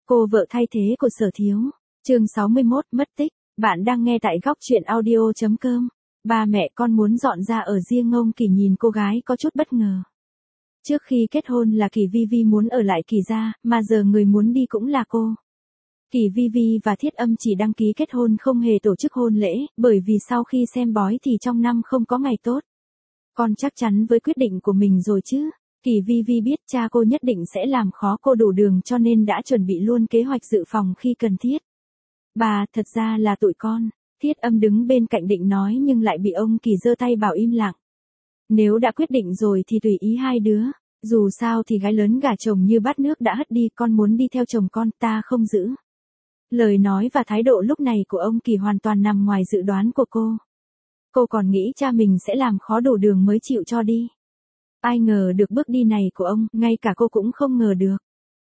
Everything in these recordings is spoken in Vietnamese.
Cô vợ thay thế của Sở Thiếu. Chương 61 mất tích. Bạn đang nghe tại góc truyện audio.com. Ba mẹ con muốn dọn ra ở riêng. Ông Kỳ nhìn cô gái có chút bất ngờ. Trước khi kết hôn là Kỳ Vi Vi muốn ở lại Kỳ gia, mà giờ người muốn đi cũng là cô. Kỳ Vi Vi và Thiết Âm chỉ đăng ký kết hôn không hề tổ chức hôn lễ, bởi vì sau khi xem bói thì trong năm không có ngày tốt. Con chắc chắn với quyết định của mình rồi chứ. Kỳ Vi Vi biết cha cô nhất định sẽ làm khó cô đủ đường cho nên đã chuẩn bị luôn kế hoạch dự phòng khi cần thiết. Bà, thật ra là tụi con. Thiết Âm đứng bên cạnh định nói nhưng lại bị ông Kỳ giơ tay bảo im lặng. Nếu đã quyết định rồi thì tùy ý hai đứa. Dù sao thì gái lớn gả chồng như bát nước đã hất đi, con muốn đi theo chồng con, ta không giữ. Lời nói và thái độ lúc này của ông Kỳ hoàn toàn nằm ngoài dự đoán của cô. Cô còn nghĩ cha mình sẽ làm khó đủ đường mới chịu cho đi. Ai ngờ được bước đi này của ông, ngay cả cô cũng không ngờ được.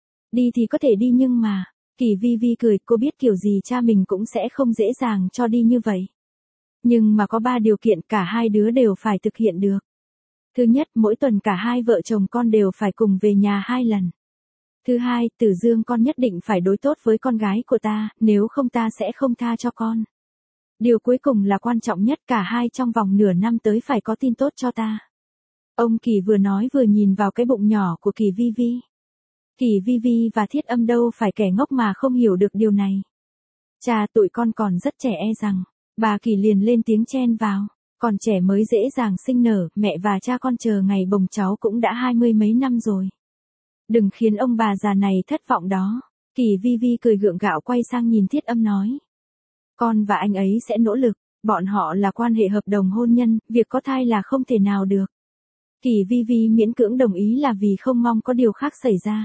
Đi thì có thể đi nhưng mà, Kỳ Vi Vi cười, cô biết kiểu gì cha mình cũng sẽ không dễ dàng cho đi như vậy. Nhưng mà có 3 điều kiện cả hai đứa đều phải thực hiện được. Thứ nhất, mỗi tuần cả hai vợ chồng con đều phải cùng về nhà 2 lần. Thứ hai, Tử Dương con nhất định phải đối tốt với con gái của ta, nếu không ta sẽ không tha cho con. Điều cuối cùng là quan trọng nhất, cả hai trong vòng nửa năm tới phải có tin tốt cho ta. Ông Kỳ vừa nói vừa nhìn vào cái bụng nhỏ của Kỳ Vi Vi. Kỳ Vi Vi và Thiết Âm đâu phải kẻ ngốc mà không hiểu được điều này. Cha, tụi con còn rất trẻ rằng. Bà Kỳ liền lên tiếng chen vào. Còn trẻ mới dễ dàng sinh nở, mẹ và cha con chờ ngày bồng cháu cũng đã 20 mấy năm rồi. Đừng khiến ông bà già này thất vọng đó. Kỳ Vi Vi cười gượng gạo quay sang nhìn Thiết Âm nói. Con và anh ấy sẽ nỗ lực, bọn họ là quan hệ hợp đồng hôn nhân, việc có thai là không thể nào được. Kỳ Vi Vi miễn cưỡng đồng ý là vì không mong có điều khác xảy ra.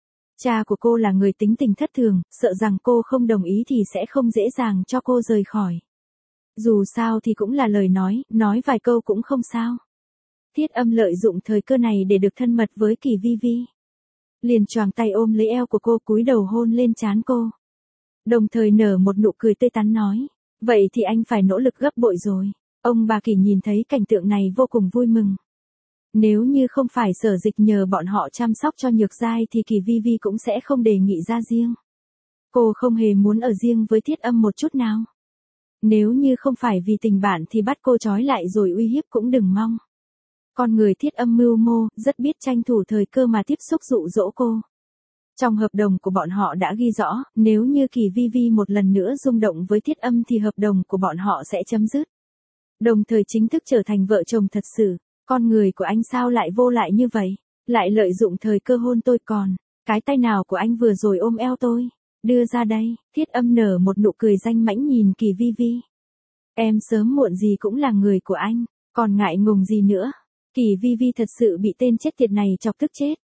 Cha của cô là người tính tình thất thường, sợ rằng cô không đồng ý thì sẽ không dễ dàng cho cô rời khỏi. Dù sao thì cũng là lời nói vài câu cũng không sao. Thiết Âm lợi dụng thời cơ này để được thân mật với Kỳ Vi Vi. Liền choàng tay ôm lấy eo của cô, cúi đầu hôn lên trán cô. Đồng thời nở một nụ cười tươi tắn nói, vậy thì anh phải nỗ lực gấp bội rồi. Ông bà Kỳ nhìn thấy cảnh tượng này vô cùng vui mừng. Nếu như không phải Sở Dịch nhờ bọn họ chăm sóc cho Nhược Giai thì Kỳ Vi Vi cũng sẽ không đề nghị ra riêng. Cô không hề muốn ở riêng với Thiết Âm một chút nào. Nếu như không phải vì tình bạn thì bắt cô trói lại rồi uy hiếp cũng đừng mong. Con người Thiết Âm mưu mô, rất biết tranh thủ thời cơ mà tiếp xúc dụ dỗ cô. Trong hợp đồng của bọn họ đã ghi rõ, nếu như Kỳ Vi Vi một lần nữa rung động với Thiết Âm thì hợp đồng của bọn họ sẽ chấm dứt. Đồng thời chính thức trở thành vợ chồng thật sự. Con người của anh sao lại vô lại như vậy? Lại lợi dụng thời cơ hôn tôi còn. Cái tay nào của anh vừa rồi ôm eo tôi? Đưa ra đây. Thiết Âm nở một nụ cười danh mãnh nhìn Kỳ Vi Vi. Em sớm muộn gì cũng là người của anh. Còn ngại ngùng gì nữa? Kỳ Vi Vi thật sự bị tên chết tiệt này chọc tức chết.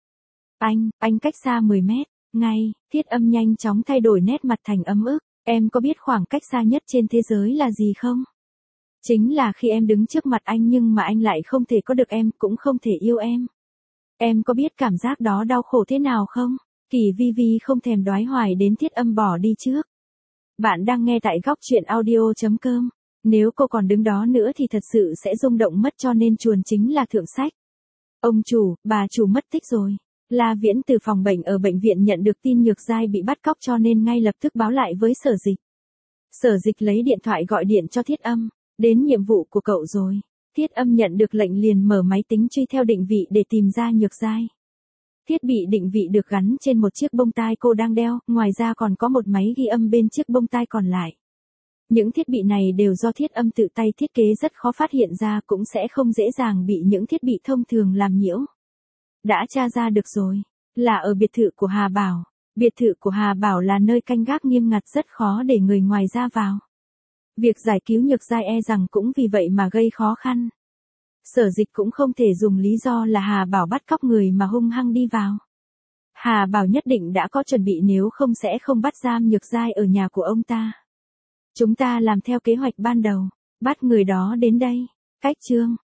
Anh cách xa 10 mét. Ngay, Thiết Âm nhanh chóng thay đổi nét mặt thành ấm ức. Em có biết khoảng cách xa nhất trên thế giới là gì không? Chính là khi em đứng trước mặt anh nhưng mà anh lại không thể có được em, cũng không thể yêu em. Em có biết cảm giác đó đau khổ thế nào không? Kỳ Vi Vi không thèm đoái hoài đến Thiết Âm bỏ đi trước. Bạn đang nghe tại góc truyện audio.com. Nếu cô còn đứng đó nữa thì thật sự sẽ rung động mất, cho nên chuồn chính là thượng sách. Ông chủ, bà chủ mất tích rồi. La Viễn từ phòng bệnh ở bệnh viện nhận được tin Nhược Giai bị bắt cóc cho nên ngay lập tức báo lại với Sở Dịch. Sở Dịch lấy điện thoại gọi điện cho Thiết Âm. Đến nhiệm vụ của cậu rồi. Thiết Âm nhận được lệnh liền mở máy tính truy theo định vị để tìm ra Nhược Giai. Thiết bị định vị được gắn trên một chiếc bông tai cô đang đeo, ngoài ra còn có một máy ghi âm bên chiếc bông tai còn lại. Những thiết bị này đều do Thiết Âm tự tay thiết kế, rất khó phát hiện ra, cũng sẽ không dễ dàng bị những thiết bị thông thường làm nhiễu. Đã tra ra được rồi, là ở biệt thự của Hà Bảo. Biệt thự của Hà Bảo là nơi canh gác nghiêm ngặt, rất khó để người ngoài ra vào. Việc giải cứu Nhược Giai e rằng cũng vì vậy mà gây khó khăn. Sở Dịch cũng không thể dùng lý do là Hà Bảo bắt cóc người mà hung hăng đi vào. Hà Bảo nhất định đã có chuẩn bị, nếu không sẽ không bắt giam Nhược Giai ở nhà của ông ta. Chúng ta làm theo kế hoạch ban đầu, bắt người đó đến đây. Cách chương